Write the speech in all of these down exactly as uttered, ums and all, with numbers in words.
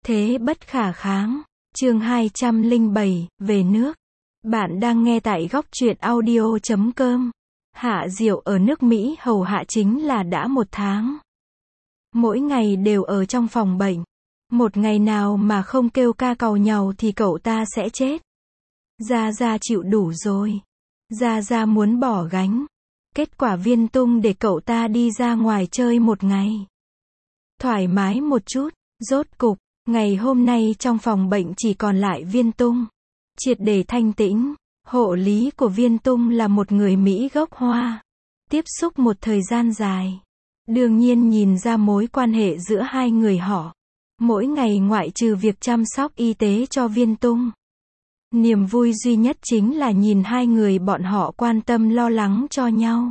Thế bất khả kháng. Chương hai trăm lẻ bảy, về nước. Bạn đang nghe tại góc truyện audio chấm com. Hạ Diệu ở nước Mỹ hầu hạ chính là đã một tháng. Mỗi ngày đều ở trong phòng bệnh. Một ngày nào mà không kêu ca càu nhàu thì cậu ta sẽ chết. Gia Gia chịu đủ rồi. Gia Gia muốn bỏ gánh. Kết quả Viên Tung để cậu ta đi ra ngoài chơi một ngày. Thoải mái một chút. Rốt cục, ngày hôm nay trong phòng bệnh chỉ còn lại Viên Tung. Triệt để thanh tĩnh. Hộ lý của Viên Tung là một người Mỹ gốc Hoa. Tiếp xúc một thời gian dài. Đương nhiên nhìn ra mối quan hệ giữa hai người họ. Mỗi ngày ngoại trừ việc chăm sóc y tế cho Viên Tung. Niềm vui duy nhất chính là nhìn hai người bọn họ quan tâm lo lắng cho nhau.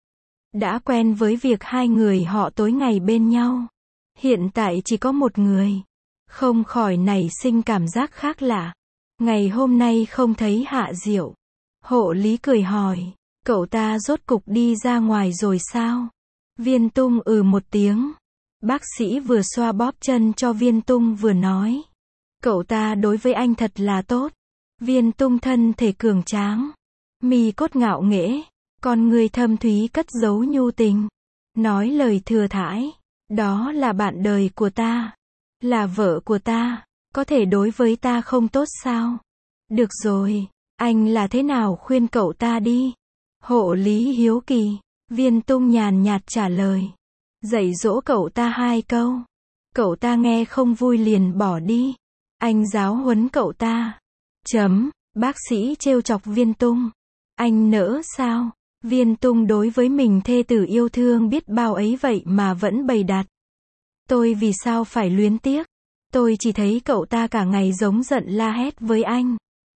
Đã quen với việc hai người họ tối ngày bên nhau. Hiện tại chỉ có một người. Không khỏi nảy sinh cảm giác khác lạ. Ngày hôm nay không thấy Hạ Diệu. Hộ lý cười hỏi. Cậu ta rốt cục đi ra ngoài rồi sao? Viên Tung ừ một tiếng. Bác sĩ vừa xoa bóp chân cho Viên Tung vừa nói. Cậu ta đối với anh thật là tốt. Viên Tung thân thể cường tráng. Mi cốt ngạo nghễ. Con người thâm thúy cất giấu nhu tình. Nói lời thừa thãi. Đó là bạn đời của ta. Là vợ của ta. Có thể đối với ta không tốt sao? Được rồi. Anh là thế nào khuyên cậu ta đi? Hộ lý hiếu kỳ. Viên Tung nhàn nhạt trả lời. Dạy dỗ cậu ta hai câu. Cậu ta nghe không vui liền bỏ đi. Anh giáo huấn cậu ta. Chấm. Bác sĩ trêu chọc Viên Tung. Anh nỡ sao? Viên Tung đối với mình thê tử yêu thương biết bao ấy vậy mà vẫn bày đặt. Tôi vì sao phải luyến tiếc? Tôi chỉ thấy cậu ta cả ngày giống giận la hét với anh.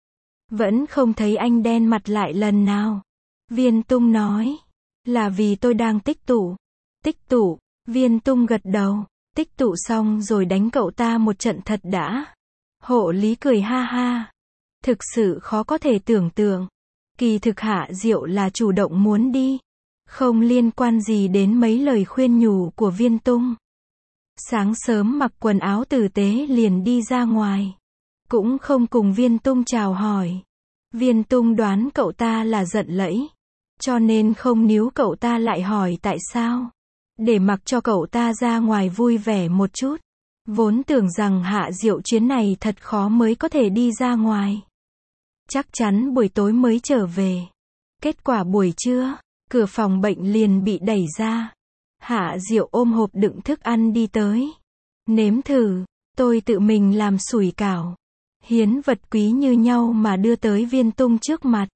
Vẫn không thấy anh đen mặt lại lần nào. Viên Tung nói. Là vì tôi đang tích tụ. Tích tụ. Viên Tung gật đầu. Tích tụ xong rồi đánh cậu ta một trận thật đã. Hộ lý cười ha ha. Thực sự khó có thể tưởng tượng. Kỳ thực Hạ Diệu là chủ động muốn đi. Không liên quan gì đến mấy lời khuyên nhủ của Viên Tung. Sáng sớm mặc quần áo tử tế liền đi ra ngoài. Cũng không cùng Viên Tung chào hỏi. Viên Tung đoán cậu ta là giận lẫy. Cho nên không níu cậu ta lại hỏi tại sao. Để mặc cho cậu ta ra ngoài vui vẻ một chút. Vốn tưởng rằng Hạ Diệu chuyến này thật khó mới có thể đi ra ngoài. Chắc chắn buổi tối mới trở về. Kết quả buổi trưa, cửa phòng bệnh liền bị đẩy ra. Hạ Diệu ôm hộp đựng thức ăn đi tới. Nếm thử, tôi tự mình làm sủi cảo. Hiến vật quý như nhau mà đưa tới Viên Tung trước mặt.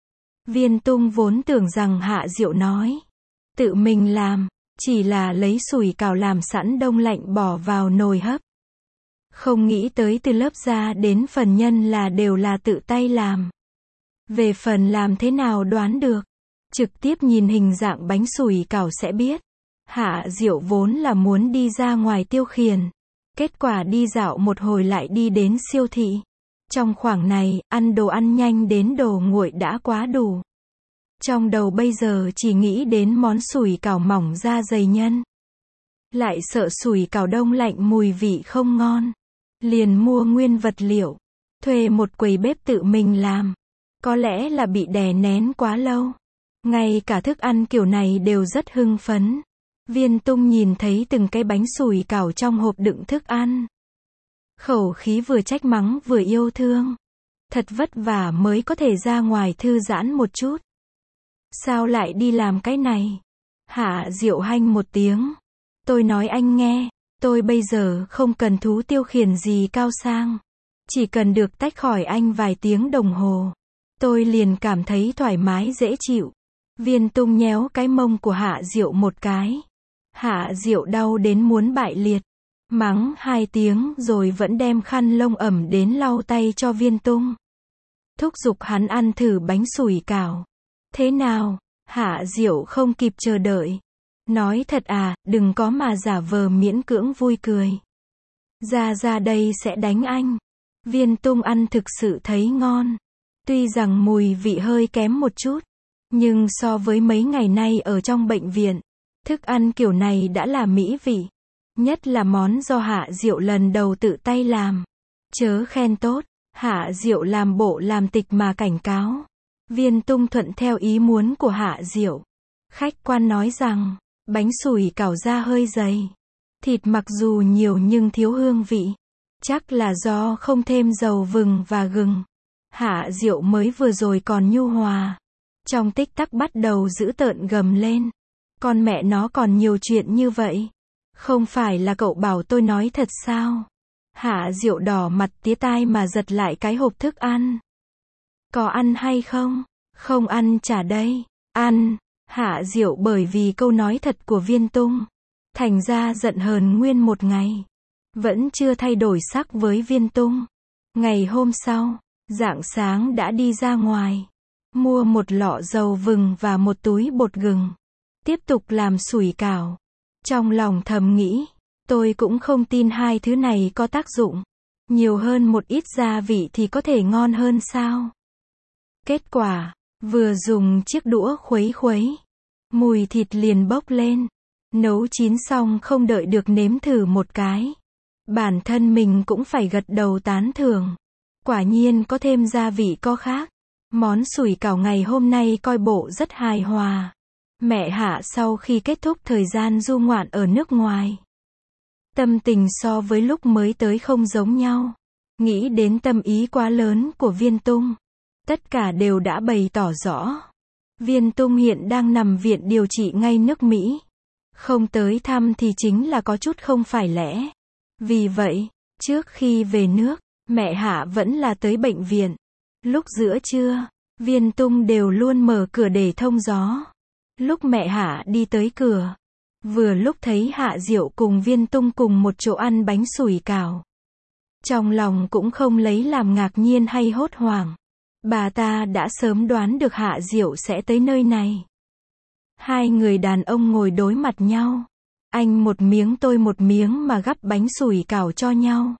Viên Tung vốn tưởng rằng Hạ Diệu nói. Tự mình làm, chỉ là lấy sủi cảo làm sẵn đông lạnh bỏ vào nồi hấp. Không nghĩ tới từ lớp da đến phần nhân là đều là tự tay làm. Về phần làm thế nào đoán được. Trực tiếp nhìn hình dạng bánh sủi cảo sẽ biết. Hạ Diệu vốn là muốn đi ra ngoài tiêu khiển. Kết quả đi dạo một hồi lại đi đến siêu thị. Trong khoảng này, ăn đồ ăn nhanh đến đồ nguội đã quá đủ. Trong đầu bây giờ chỉ nghĩ đến món sủi cảo mỏng da dày nhân. Lại sợ sủi cảo đông lạnh mùi vị không ngon. Liền mua nguyên vật liệu. Thuê một quầy bếp tự mình làm. Có lẽ là bị đè nén quá lâu. Ngay cả thức ăn kiểu này đều rất hưng phấn. Viên Tung nhìn thấy từng cái bánh sủi cảo trong hộp đựng thức ăn. Khẩu khí vừa trách mắng vừa yêu thương. Thật vất vả mới có thể ra ngoài thư giãn một chút. Sao lại đi làm cái này? Hạ Diệu hanh một tiếng. Tôi nói anh nghe. Tôi bây giờ không cần thú tiêu khiển gì cao sang. Chỉ cần được tách khỏi anh vài tiếng đồng hồ. Tôi liền cảm thấy thoải mái dễ chịu. Viên Tung nhéo cái mông của Hạ Diệu một cái. Hạ Diệu đau đến muốn bại liệt. Mắng hai tiếng rồi vẫn đem khăn lông ẩm đến lau tay cho Viên Tung. Thúc giục hắn ăn thử bánh sủi cảo. Thế nào? Hạ Diệu không kịp chờ đợi. Nói thật à, đừng có mà giả vờ miễn cưỡng vui cười. Ra ra đây sẽ đánh anh. Viên Tung ăn thực sự thấy ngon. Tuy rằng mùi vị hơi kém một chút. Nhưng so với mấy ngày nay ở trong bệnh viện. Thức ăn kiểu này đã là mỹ vị. Nhất là món do Hạ Diệu lần đầu tự tay làm. Chớ khen tốt, Hạ Diệu làm bộ làm tịch mà cảnh cáo. Viên Tung thuận theo ý muốn của Hạ Diệu. Khách quan nói rằng, bánh sủi cảo da hơi dày. Thịt mặc dù nhiều nhưng thiếu hương vị. Chắc là do không thêm dầu vừng và gừng. Hạ Diệu mới vừa rồi còn nhu hòa. Trong tích tắc bắt đầu dữ tợn gầm lên. Con mẹ nó còn nhiều chuyện như vậy. Không phải là cậu bảo tôi nói thật sao? Hạ Diệu đỏ mặt tía tai mà giật lại cái hộp thức ăn. Có ăn hay không? Không ăn trả đây. Ăn. Hạ Diệu bởi vì câu nói thật của Viên Tung. Thành ra giận hờn nguyên một ngày. Vẫn chưa thay đổi sắc với Viên Tung. Ngày hôm sau, rạng sáng đã đi ra ngoài. Mua một lọ dầu vừng và một túi bột gừng. Tiếp tục làm sủi cảo. Trong lòng thầm nghĩ, tôi cũng không tin hai thứ này có tác dụng. Nhiều hơn một ít gia vị thì có thể ngon hơn sao? Kết quả, vừa dùng chiếc đũa khuấy khuấy. Mùi thịt liền bốc lên. Nấu chín xong không đợi được nếm thử một cái. Bản thân mình cũng phải gật đầu tán thưởng. Quả nhiên có thêm gia vị có khác. Món sủi cảo ngày hôm nay coi bộ rất hài hòa. Mẹ Hạ sau khi kết thúc thời gian du ngoạn ở nước ngoài. Tâm tình so với lúc mới tới không giống nhau. Nghĩ đến tâm ý quá lớn của Viên Tung. Tất cả đều đã bày tỏ rõ. Viên Tung hiện đang nằm viện điều trị ngay nước Mỹ. Không tới thăm thì chính là có chút không phải lẽ. Vì vậy, trước khi về nước, mẹ Hạ vẫn là tới bệnh viện. Lúc giữa trưa, Viên Tung đều luôn mở cửa để thông gió. Lúc mẹ Hạ đi tới cửa, vừa lúc thấy Hạ Diệu cùng Viên Tung cùng một chỗ ăn bánh sủi cảo. Trong lòng cũng không lấy làm ngạc nhiên hay hốt hoảng. Bà ta đã sớm đoán được Hạ Diệu sẽ tới nơi này. Hai người đàn ông ngồi đối mặt nhau. Anh một miếng tôi một miếng mà gắp bánh sủi cảo cho nhau.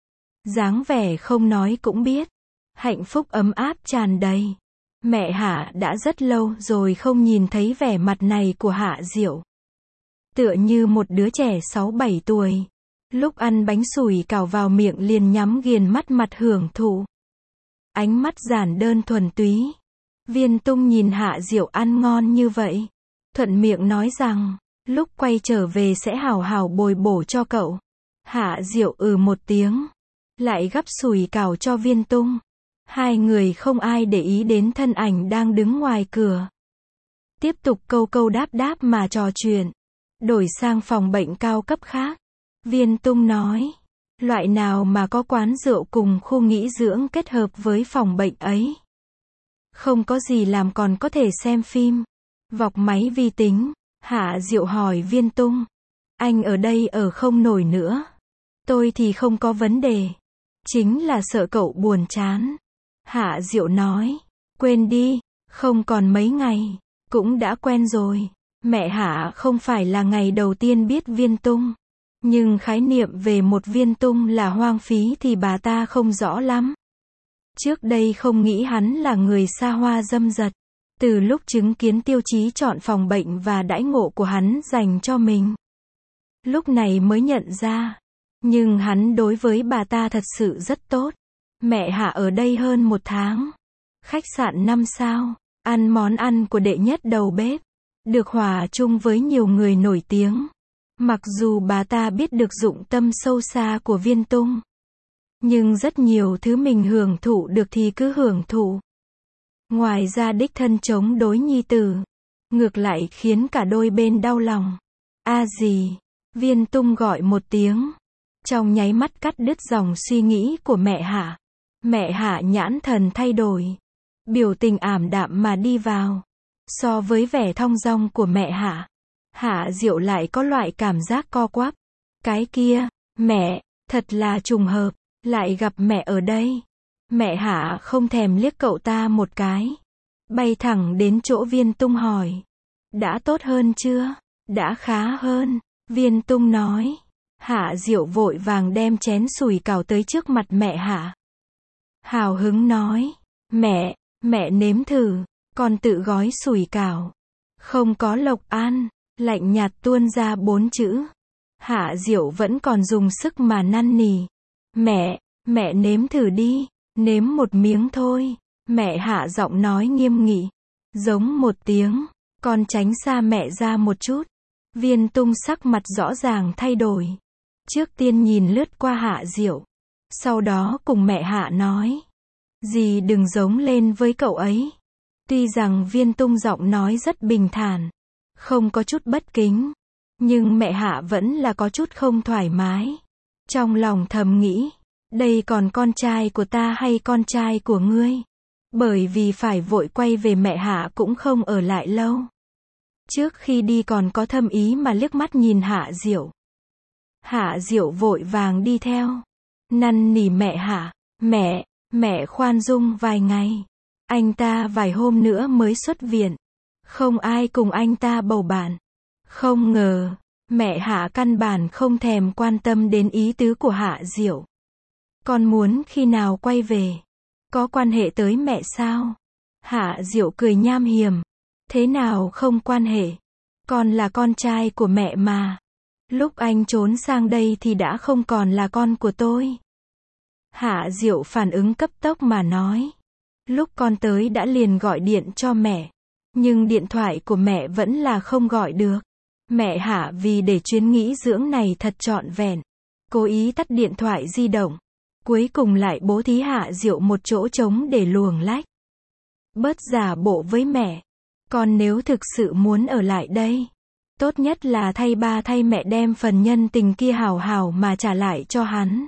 Dáng vẻ không nói cũng biết. Hạnh phúc ấm áp tràn đầy. Mẹ Hạ đã rất lâu rồi không nhìn thấy vẻ mặt này của Hạ Diệu. Tựa như một đứa trẻ sáu bảy tuổi. Lúc ăn bánh sủi cảo vào miệng liền nhắm nghiền mắt mặt hưởng thụ. Ánh mắt giản đơn thuần túy. Viên Tung nhìn Hạ Diệu ăn ngon như vậy. Thuận miệng nói rằng, lúc quay trở về sẽ hào hào bồi bổ cho cậu. Hạ Diệu ừ một tiếng. Lại gắp sủi cảo cho Viên Tung. Hai người không ai để ý đến thân ảnh đang đứng ngoài cửa. Tiếp tục câu câu đáp đáp mà trò chuyện. Đổi sang phòng bệnh cao cấp khác. Viên Tung nói, loại nào mà có quán rượu cùng khu nghỉ dưỡng kết hợp với phòng bệnh ấy. Không có gì làm còn có thể xem phim. Vọc máy vi tính. Hạ Diệu hỏi Viên Tung. Anh ở đây ở không nổi nữa. Tôi thì không có vấn đề. Chính là sợ cậu buồn chán. Hạ Diệu nói. Quên đi. Không còn mấy ngày. Cũng đã quen rồi. Mẹ Hạ không phải là ngày đầu tiên biết Viên Tung. Nhưng khái niệm về một Viên Tung là hoang phí thì bà ta không rõ lắm. Trước đây không nghĩ hắn là người xa hoa dâm dật. Từ lúc chứng kiến tiêu chí chọn phòng bệnh và đãi ngộ của hắn dành cho mình. Lúc này mới nhận ra. Nhưng hắn đối với bà ta thật sự rất tốt. Mẹ Hạ ở đây hơn một tháng. Khách sạn năm sao. Ăn món ăn của đệ nhất đầu bếp. Được hòa chung với nhiều người nổi tiếng. Mặc dù bà ta biết được dụng tâm sâu xa của Viên Tung. Nhưng rất nhiều thứ mình hưởng thụ được thì cứ hưởng thụ. Ngoài ra đích thân chống đối nhi tử. Ngược lại khiến cả đôi bên đau lòng. A gì? Viên Tung gọi một tiếng. Trong nháy mắt cắt đứt dòng suy nghĩ của mẹ Hạ. Mẹ Hạ nhãn thần thay đổi. Biểu tình ảm đạm mà đi vào. So với vẻ thong dong của mẹ Hạ. Hạ Diệu lại có loại cảm giác co quắp. Cái kia, mẹ, thật là trùng hợp. Lại gặp mẹ ở đây. Mẹ Hạ không thèm liếc cậu ta một cái. Bay thẳng đến chỗ Viên Tung hỏi. Đã tốt hơn chưa? Đã khá hơn. Viên Tung nói. Hạ Diệu vội vàng đem chén sủi cảo tới trước mặt mẹ Hạ. Hào hứng nói. Mẹ, mẹ nếm thử. Con tự gói sủi cảo. Không có Lộc An. Lạnh nhạt tuôn ra bốn chữ. Hạ Diệu vẫn còn dùng sức mà năn nỉ. Mẹ, mẹ nếm thử đi, nếm một miếng thôi. Mẹ hạ giọng nói nghiêm nghị. Giống một tiếng, con tránh xa mẹ ra một chút. Viên Tung sắc mặt rõ ràng thay đổi. Trước tiên nhìn lướt qua Hạ Diệu. Sau đó cùng mẹ Hạ nói. Dì đừng giống lên với cậu ấy. Tuy rằng Viên Tung giọng nói rất bình thản, không có chút bất kính, nhưng mẹ Hạ vẫn là có chút không thoải mái. Trong lòng thầm nghĩ, đây còn con trai của ta hay con trai của ngươi? Bởi vì phải vội quay về mẹ Hạ cũng không ở lại lâu. Trước khi đi còn có thâm ý mà liếc mắt nhìn Hạ Diệu. Hạ Diệu vội vàng đi theo. Năn nỉ mẹ Hạ. Mẹ, mẹ khoan dung vài ngày. Anh ta vài hôm nữa mới xuất viện. Không ai cùng anh ta bầu bạn. Không ngờ, mẹ Hạ căn bản không thèm quan tâm đến ý tứ của Hạ Diệu. Con muốn khi nào quay về? Có quan hệ tới mẹ sao? Hạ Diệu cười nham hiểm. Thế nào không quan hệ? Con là con trai của mẹ mà. Lúc anh trốn sang đây thì đã không còn là con của tôi. Hạ Diệu phản ứng cấp tốc mà nói. Lúc con tới đã liền gọi điện cho mẹ. Nhưng điện thoại của mẹ vẫn là không gọi được. Mẹ Hạ vì để chuyến nghỉ dưỡng này thật trọn vẹn, cố ý tắt điện thoại di động. Cuối cùng lại bố thí Hạ Diệu một chỗ trống để luồng lách. Bớt giả bộ với mẹ. Con nếu thực sự muốn ở lại đây, tốt nhất là thay ba thay mẹ đem phần nhân tình kia hào hào mà trả lại cho hắn.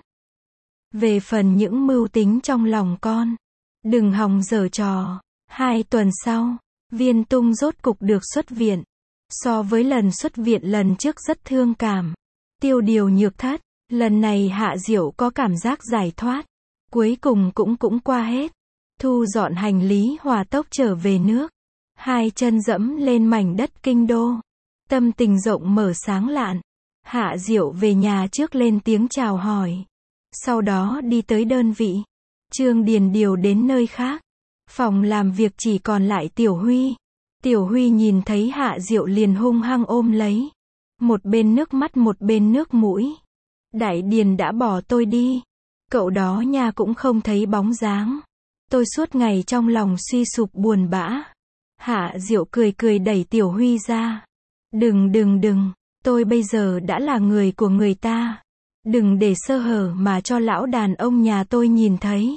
Về phần những mưu tính trong lòng con, đừng hòng giở trò. Hai tuần sau, Viên Tung rốt cục được xuất viện. So với lần xuất viện lần trước rất thương cảm. Tiêu điều nhược thất, lần này Hạ Diệu có cảm giác giải thoát. Cuối cùng cũng cũng qua hết. Thu dọn hành lý hòa tốc trở về nước. Hai chân dẫm lên mảnh đất kinh đô. Tâm tình rộng mở sáng lạn. Hạ Diệu về nhà trước lên tiếng chào hỏi. Sau đó đi tới đơn vị. Trương Điền điều đến nơi khác. Phòng làm việc chỉ còn lại Tiểu Huy. Tiểu Huy nhìn thấy Hạ Diệu liền hung hăng ôm lấy. Một bên nước mắt một bên nước mũi. Đại Điền đã bỏ tôi đi. Cậu đó nha cũng không thấy bóng dáng. Tôi suốt ngày trong lòng suy sụp buồn bã. Hạ Diệu cười cười đẩy Tiểu Huy ra. Đừng đừng đừng, tôi bây giờ đã là người của người ta. Đừng để sơ hở mà cho lão đàn ông nhà tôi nhìn thấy.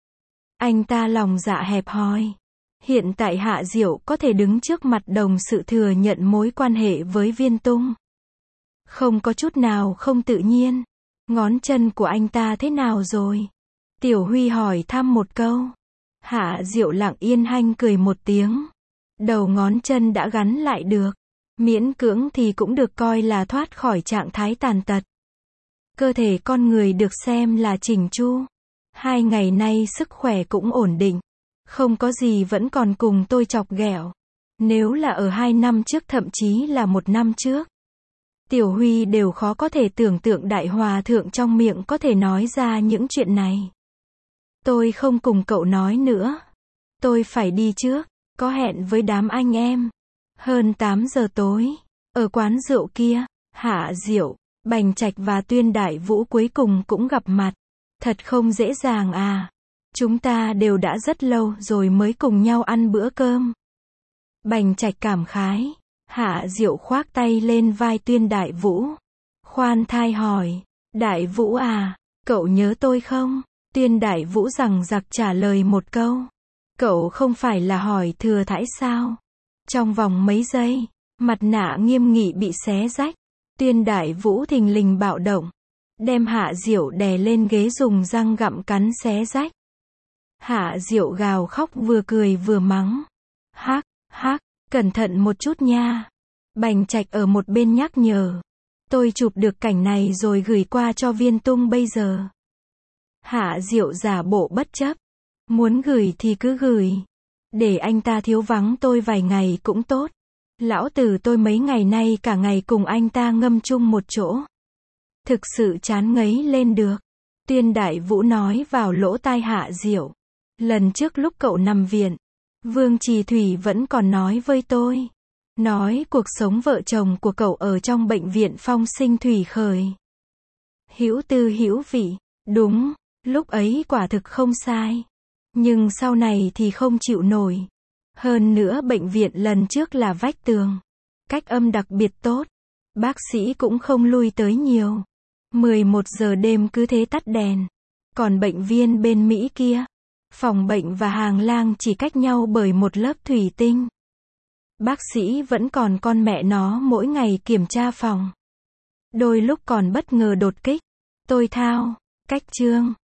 Anh ta lòng dạ hẹp hòi. Hiện tại Hạ Diệu có thể đứng trước mặt đồng sự thừa nhận mối quan hệ với Viên Tung. Không có chút nào không tự nhiên. Ngón chân của anh ta thế nào rồi? Tiểu Huy hỏi thăm một câu. Hạ Diệu lặng yên hanh cười một tiếng. Đầu ngón chân đã gắn lại được. Miễn cưỡng thì cũng được coi là thoát khỏi trạng thái tàn tật. Cơ thể con người được xem là chỉnh chu. Hai ngày nay sức khỏe cũng ổn định. Không có gì vẫn còn cùng tôi chọc ghẹo. Nếu là ở hai năm trước thậm chí là một năm trước, Tiểu Huy đều khó có thể tưởng tượng đại hòa thượng trong miệng có thể nói ra những chuyện này. Tôi không cùng cậu nói nữa. Tôi phải đi trước, có hẹn với đám anh em. Hơn tám giờ tối, ở quán rượu kia, Hạ Diệu, Bành Trạch và Tuyên Đại Vũ cuối cùng cũng gặp mặt. Thật không dễ dàng à. Chúng ta đều đã rất lâu rồi mới cùng nhau ăn bữa cơm. Bành Trạch cảm khái. Hạ Diệu khoác tay lên vai Tuyên Đại Vũ. Khoan thai hỏi. Đại Vũ à, cậu nhớ tôi không? Tuyên Đại Vũ rằng giặc trả lời một câu. Cậu không phải là hỏi thừa thãi sao? Trong vòng mấy giây, mặt nạ nghiêm nghị bị xé rách. Tuyên Đại Vũ thình lình bạo động. Đem Hạ Diệu đè lên ghế dùng răng gặm cắn xé rách. Hạ Diệu gào khóc vừa cười vừa mắng. Hắc, hắc, cẩn thận một chút nha. Bành Trạch ở một bên nhắc nhở. Tôi chụp được cảnh này rồi gửi qua cho Viên Tung bây giờ. Hạ Diệu giả bộ bất chấp. Muốn gửi thì cứ gửi. Để anh ta thiếu vắng tôi vài ngày cũng tốt. Lão tử tôi mấy ngày nay cả ngày cùng anh ta ngâm chung một chỗ. Thực sự chán ngấy lên được. Tuyên Đại Vũ nói vào lỗ tai Hạ Diệu. Lần trước lúc cậu nằm viện, Vương Trì Thủy vẫn còn nói với tôi. Nói cuộc sống vợ chồng của cậu ở trong bệnh viện Phong Sinh Thủy Khởi. Hữu tư hữu vị. Đúng, lúc ấy quả thực không sai. Nhưng sau này thì không chịu nổi. Hơn nữa bệnh viện lần trước là vách tường. Cách âm đặc biệt tốt. Bác sĩ cũng không lui tới nhiều. mười một giờ đêm cứ thế tắt đèn. Còn bệnh viên bên Mỹ kia, phòng bệnh và hàng lang chỉ cách nhau bởi một lớp thủy tinh. Bác sĩ vẫn còn con mẹ nó mỗi ngày kiểm tra phòng. Đôi lúc còn bất ngờ đột kích. Tôi thao, cách chương.